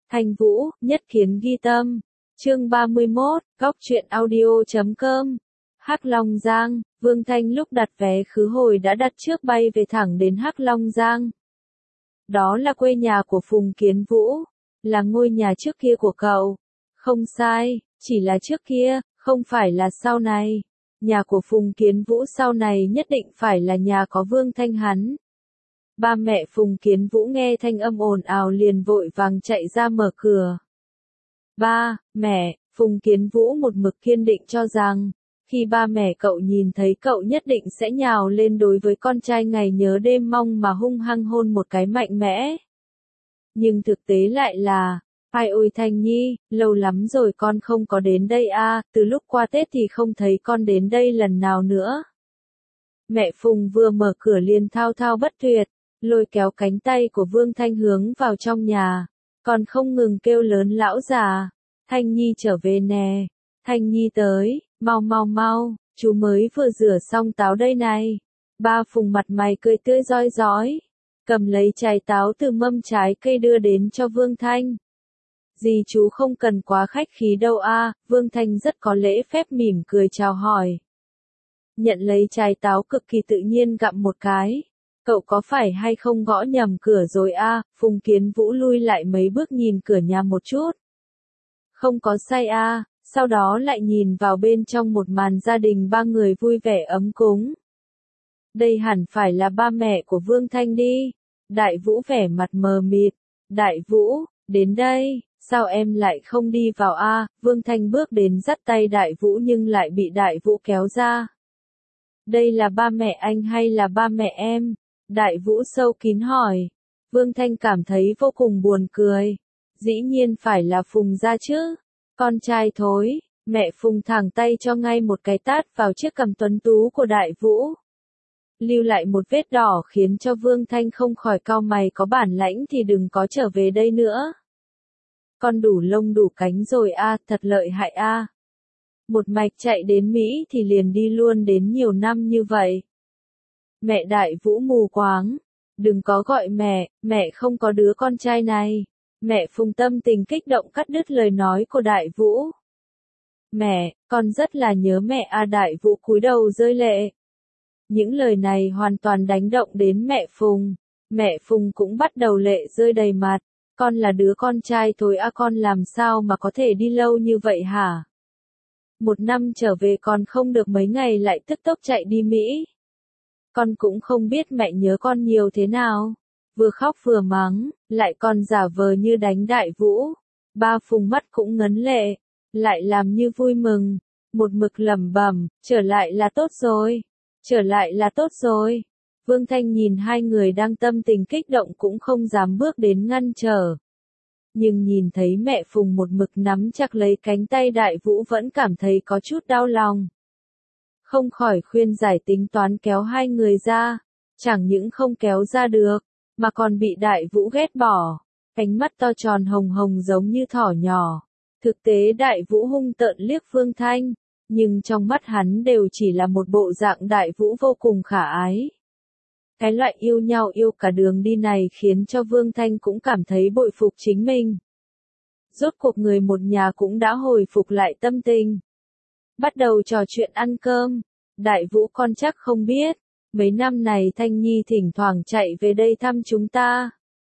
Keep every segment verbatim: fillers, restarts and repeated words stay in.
Thanh Vũ, nhất kiến ghi tâm. Chương ba mươi mốt, góc truyện audio chấm com. Hắc Long Giang, Vương Thanh lúc đặt vé khứ hồi đã đặt trước bay về thẳng đến Hắc Long Giang. Đó là quê nhà của Phùng Kiến Vũ, là ngôi nhà trước kia của cậu. Không sai, chỉ là trước kia, không phải là sau này. Nhà của Phùng Kiến Vũ sau này nhất định phải là nhà có Vương Thanh hắn. Ba mẹ Phùng Kiến Vũ nghe thanh âm ồn ào liền vội vàng chạy ra mở cửa. Ba, mẹ, Phùng Kiến Vũ một mực kiên định cho rằng, khi ba mẹ cậu nhìn thấy cậu nhất định sẽ nhào lên đối với con trai ngày nhớ đêm mong mà hung hăng hôn một cái mạnh mẽ. Nhưng thực tế lại là, ai ôi Thanh Nhi, lâu lắm rồi con không có đến đây a, từ lúc qua Tết thì không thấy con đến đây lần nào nữa. Mẹ Phùng vừa mở cửa liền thao thao bất tuyệt, lôi kéo cánh tay của Vương Thanh hướng vào trong nhà, còn không ngừng kêu lớn lão già, Thanh Nhi trở về nè, Thanh Nhi tới, mau mau mau, chú mới vừa rửa xong táo đây này. Ba Phùng mặt mày cười tươi rói rói, cầm lấy trái táo từ mâm trái cây đưa đến cho Vương Thanh. Dì chú không cần quá khách khí đâu a, Vương Thanh rất có lễ phép mỉm cười chào hỏi. Nhận lấy trái táo cực kỳ tự nhiên gặm một cái. Cậu có phải hay không gõ nhầm cửa rồi a? Phùng Kiến Vũ lui lại mấy bước nhìn cửa nhà một chút. Không có sai a, sau đó lại nhìn vào bên trong một màn gia đình ba người vui vẻ ấm cúng. Đây hẳn phải là ba mẹ của Vương Thanh đi. Đại Vũ vẻ mặt mờ mịt. Đại Vũ, đến đây, sao em lại không đi vào a? Vương Thanh bước đến dắt tay Đại Vũ nhưng lại bị Đại Vũ kéo ra. Đây là ba mẹ anh hay là ba mẹ em? Đại Vũ sâu kín hỏi. Vương Thanh cảm thấy vô cùng buồn cười. Dĩ nhiên phải là Phùng gia chứ. Con trai thối, mẹ Phùng thẳng tay cho ngay một cái tát vào chiếc cằm tuấn tú của Đại Vũ. Lưu lại một vết đỏ khiến cho Vương Thanh không khỏi cau mày, có bản lãnh thì đừng có trở về đây nữa. Con đủ lông đủ cánh rồi a, thật lợi hại a. Một mạch chạy đến Mỹ thì liền đi luôn đến nhiều năm như vậy. Mẹ Đại Vũ mù quáng. Đừng có gọi mẹ, mẹ không có đứa con trai này. Mẹ Phùng tâm tình kích động cắt đứt lời nói của Đại Vũ. Mẹ, con rất là nhớ mẹ a. Đại Vũ cúi đầu rơi lệ. Những lời này hoàn toàn đánh động đến mẹ Phùng. Mẹ Phùng cũng bắt đầu lệ rơi đầy mặt. Con là đứa con trai thôi a, con làm sao mà có thể đi lâu như vậy hả? Một năm trở về còn không được mấy ngày lại tức tốc chạy đi Mỹ. Con cũng không biết mẹ nhớ con nhiều thế nào. Vừa khóc vừa mắng, lại còn giả vờ như đánh Đại Vũ. Ba Phùng mắt cũng ngấn lệ, lại làm như vui mừng. Một mực lẩm bẩm, trở lại là tốt rồi, trở lại là tốt rồi. Vương Thanh nhìn hai người đang tâm tình kích động cũng không dám bước đến ngăn trở. Nhưng nhìn thấy mẹ Phùng một mực nắm chặt lấy cánh tay Đại Vũ vẫn cảm thấy có chút đau lòng. Không khỏi khuyên giải tính toán kéo hai người ra, chẳng những không kéo ra được, mà còn bị Đại Vũ ghét bỏ, ánh mắt to tròn hồng hồng giống như thỏ nhỏ. Thực tế Đại Vũ hung tợn liếc Vương Thanh, nhưng trong mắt hắn đều chỉ là một bộ dạng Đại Vũ vô cùng khả ái. Cái loại yêu nhau yêu cả đường đi này khiến cho Vương Thanh cũng cảm thấy bội phục chính mình. Rốt cuộc người một nhà cũng đã hồi phục lại tâm tình. Bắt đầu trò chuyện ăn cơm. Đại Vũ con chắc không biết, mấy năm này Thanh Nhi thỉnh thoảng chạy về đây thăm chúng ta.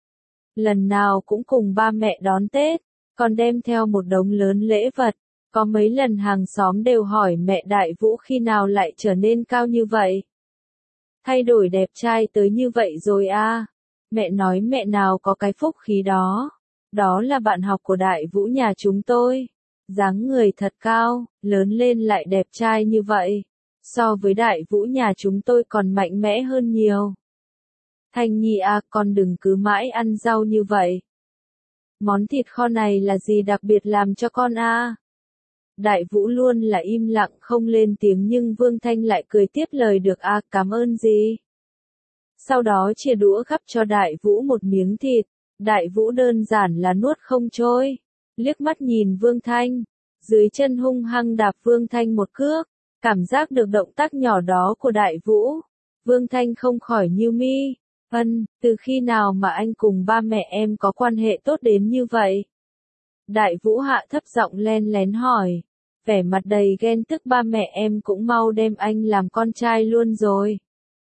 Lần nào cũng cùng ba mẹ đón Tết, còn đem theo một đống lớn lễ vật. Có mấy lần hàng xóm đều hỏi mẹ Đại Vũ khi nào lại trở nên cao như vậy. Thay đổi đẹp trai tới như vậy rồi a. Mẹ nói mẹ nào có cái phúc khí đó. Đó là bạn học của Đại Vũ nhà chúng tôi. Dáng người thật cao, lớn lên lại đẹp trai như vậy. So với Đại Vũ nhà chúng tôi còn mạnh mẽ hơn nhiều. Thanh Nhi à, con đừng cứ mãi ăn rau như vậy. Món thịt kho này là gì đặc biệt làm cho con a? Đại Vũ luôn là im lặng không lên tiếng nhưng Vương Thanh lại cười tiếp lời được a, cảm ơn gì. Sau đó chia đũa gắp cho Đại Vũ một miếng thịt. Đại Vũ đơn giản là nuốt không trôi. Liếc mắt nhìn Vương Thanh, dưới chân hung hăng đạp Vương Thanh một cước, cảm giác được động tác nhỏ đó của Đại Vũ. Vương Thanh không khỏi nhíu mi, ân, từ khi nào mà anh cùng ba mẹ em có quan hệ tốt đến như vậy? Đại Vũ hạ thấp giọng len lén hỏi. Vẻ mặt đầy ghen tức ba mẹ em cũng mau đem anh làm con trai luôn rồi.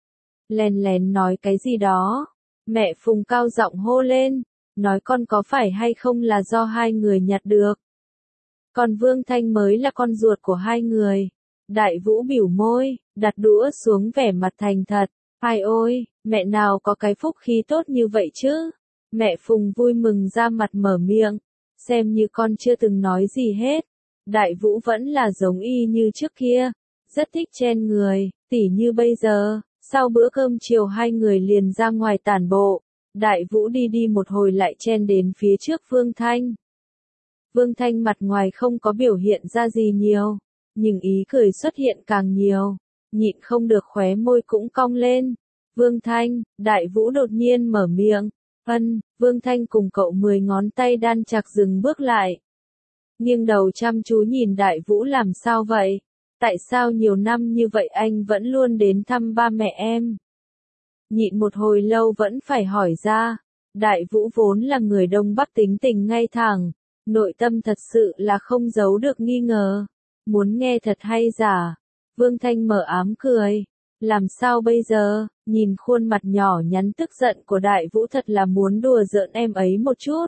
Len lén nói cái gì đó? Mẹ Phùng cao giọng hô lên, nói con có phải hay không là do hai người nhặt được. Còn Vương Thanh mới là con ruột của hai người. Đại Vũ biểu môi, đặt đũa xuống vẻ mặt thành thật. Ai ôi, mẹ nào có cái phúc khí tốt như vậy chứ? Mẹ Phùng vui mừng ra mặt mở miệng, xem như con chưa từng nói gì hết. Đại Vũ vẫn là giống y như trước kia, rất thích chen người, tỉ như bây giờ, sau bữa cơm chiều hai người liền ra ngoài tản bộ. Đại Vũ đi đi một hồi lại chen đến phía trước Vương Thanh. Vương Thanh mặt ngoài không có biểu hiện ra gì nhiều, nhưng ý cười xuất hiện càng nhiều, nhịn không được khóe môi cũng cong lên. Vương Thanh, Đại Vũ đột nhiên mở miệng. Ân, Vương Thanh cùng cậu mười ngón tay đan chặt dừng bước lại. Nghiêng đầu chăm chú nhìn Đại Vũ làm sao vậy? Tại sao nhiều năm như vậy anh vẫn luôn đến thăm ba mẹ em? Nhịn một hồi lâu vẫn phải hỏi ra. Đại Vũ vốn là người Đông Bắc tính tình ngay thẳng, nội tâm thật sự là không giấu được nghi ngờ. Muốn nghe thật hay giả? Vương Thanh mở ám cười. Làm sao bây giờ? Nhìn khuôn mặt nhỏ nhắn tức giận của Đại Vũ thật là muốn đùa giỡn em ấy một chút.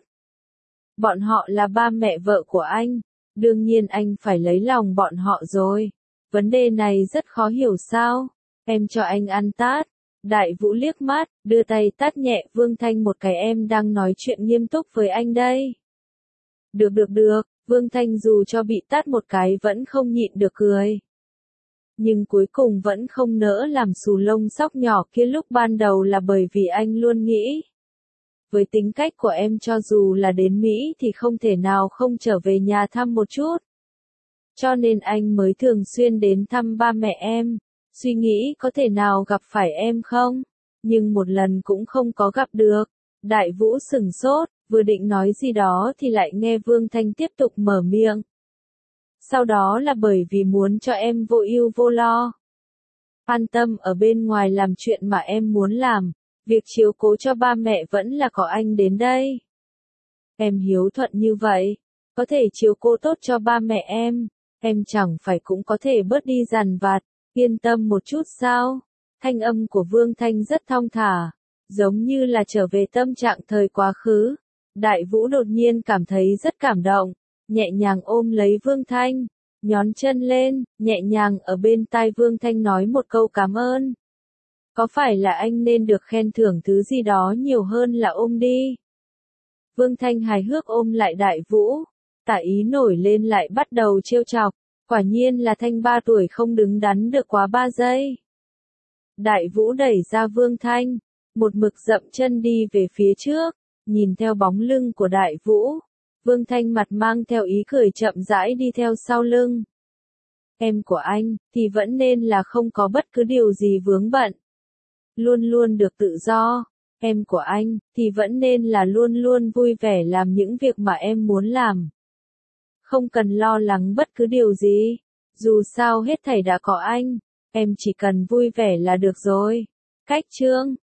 Bọn họ là ba mẹ vợ của anh, đương nhiên anh phải lấy lòng bọn họ rồi. Vấn đề này rất khó hiểu sao? Em cho anh ăn tát. Đại Vũ liếc mắt, đưa tay tát nhẹ Vương Thanh một cái, em đang nói chuyện nghiêm túc với anh đây. Được được được, Vương Thanh dù cho bị tát một cái vẫn không nhịn được cười. Nhưng cuối cùng vẫn không nỡ làm xù lông sóc nhỏ kia lúc ban đầu là bởi vì anh luôn nghĩ. Với tính cách của em cho dù là đến Mỹ thì không thể nào không trở về nhà thăm một chút. Cho nên anh mới thường xuyên đến thăm ba mẹ em, suy nghĩ có thể nào gặp phải em không, nhưng một lần cũng không có gặp được. Đại Vũ sửng sốt, vừa định nói gì đó thì lại nghe Vương Thanh tiếp tục mở miệng. Sau đó là bởi vì muốn cho em vô ưu vô lo. An tâm ở bên ngoài làm chuyện mà em muốn làm, việc chiếu cố cho ba mẹ vẫn là có anh đến đây. Em hiếu thuận như vậy, có thể chiếu cố tốt cho ba mẹ em, em chẳng phải cũng có thể bớt đi dằn vặt, yên tâm một chút sao? Thanh âm của Vương Thanh rất thong thả, giống như là trở về tâm trạng thời quá khứ. Đại Vũ đột nhiên cảm thấy rất cảm động, nhẹ nhàng ôm lấy Vương Thanh, nhón chân lên, nhẹ nhàng ở bên tai Vương Thanh nói một câu cảm ơn. Có phải là anh nên được khen thưởng thứ gì đó nhiều hơn là ôm đi? Vương Thanh hài hước ôm lại Đại Vũ, tả ý nổi lên lại bắt đầu trêu chọc, quả nhiên là Thanh ba tuổi không đứng đắn được quá ba giây. Đại Vũ đẩy ra Vương Thanh, một mực dậm chân đi về phía trước, nhìn theo bóng lưng của Đại Vũ. Vương Thanh mặt mang theo ý cười chậm rãi đi theo sau lưng. Em của anh, thì vẫn nên là không có bất cứ điều gì vướng bận. Luôn luôn được tự do. Em của anh, thì vẫn nên là luôn luôn vui vẻ làm những việc mà em muốn làm. Không cần lo lắng bất cứ điều gì. Dù sao hết thảy đã có anh. Em chỉ cần vui vẻ là được rồi. Cách chương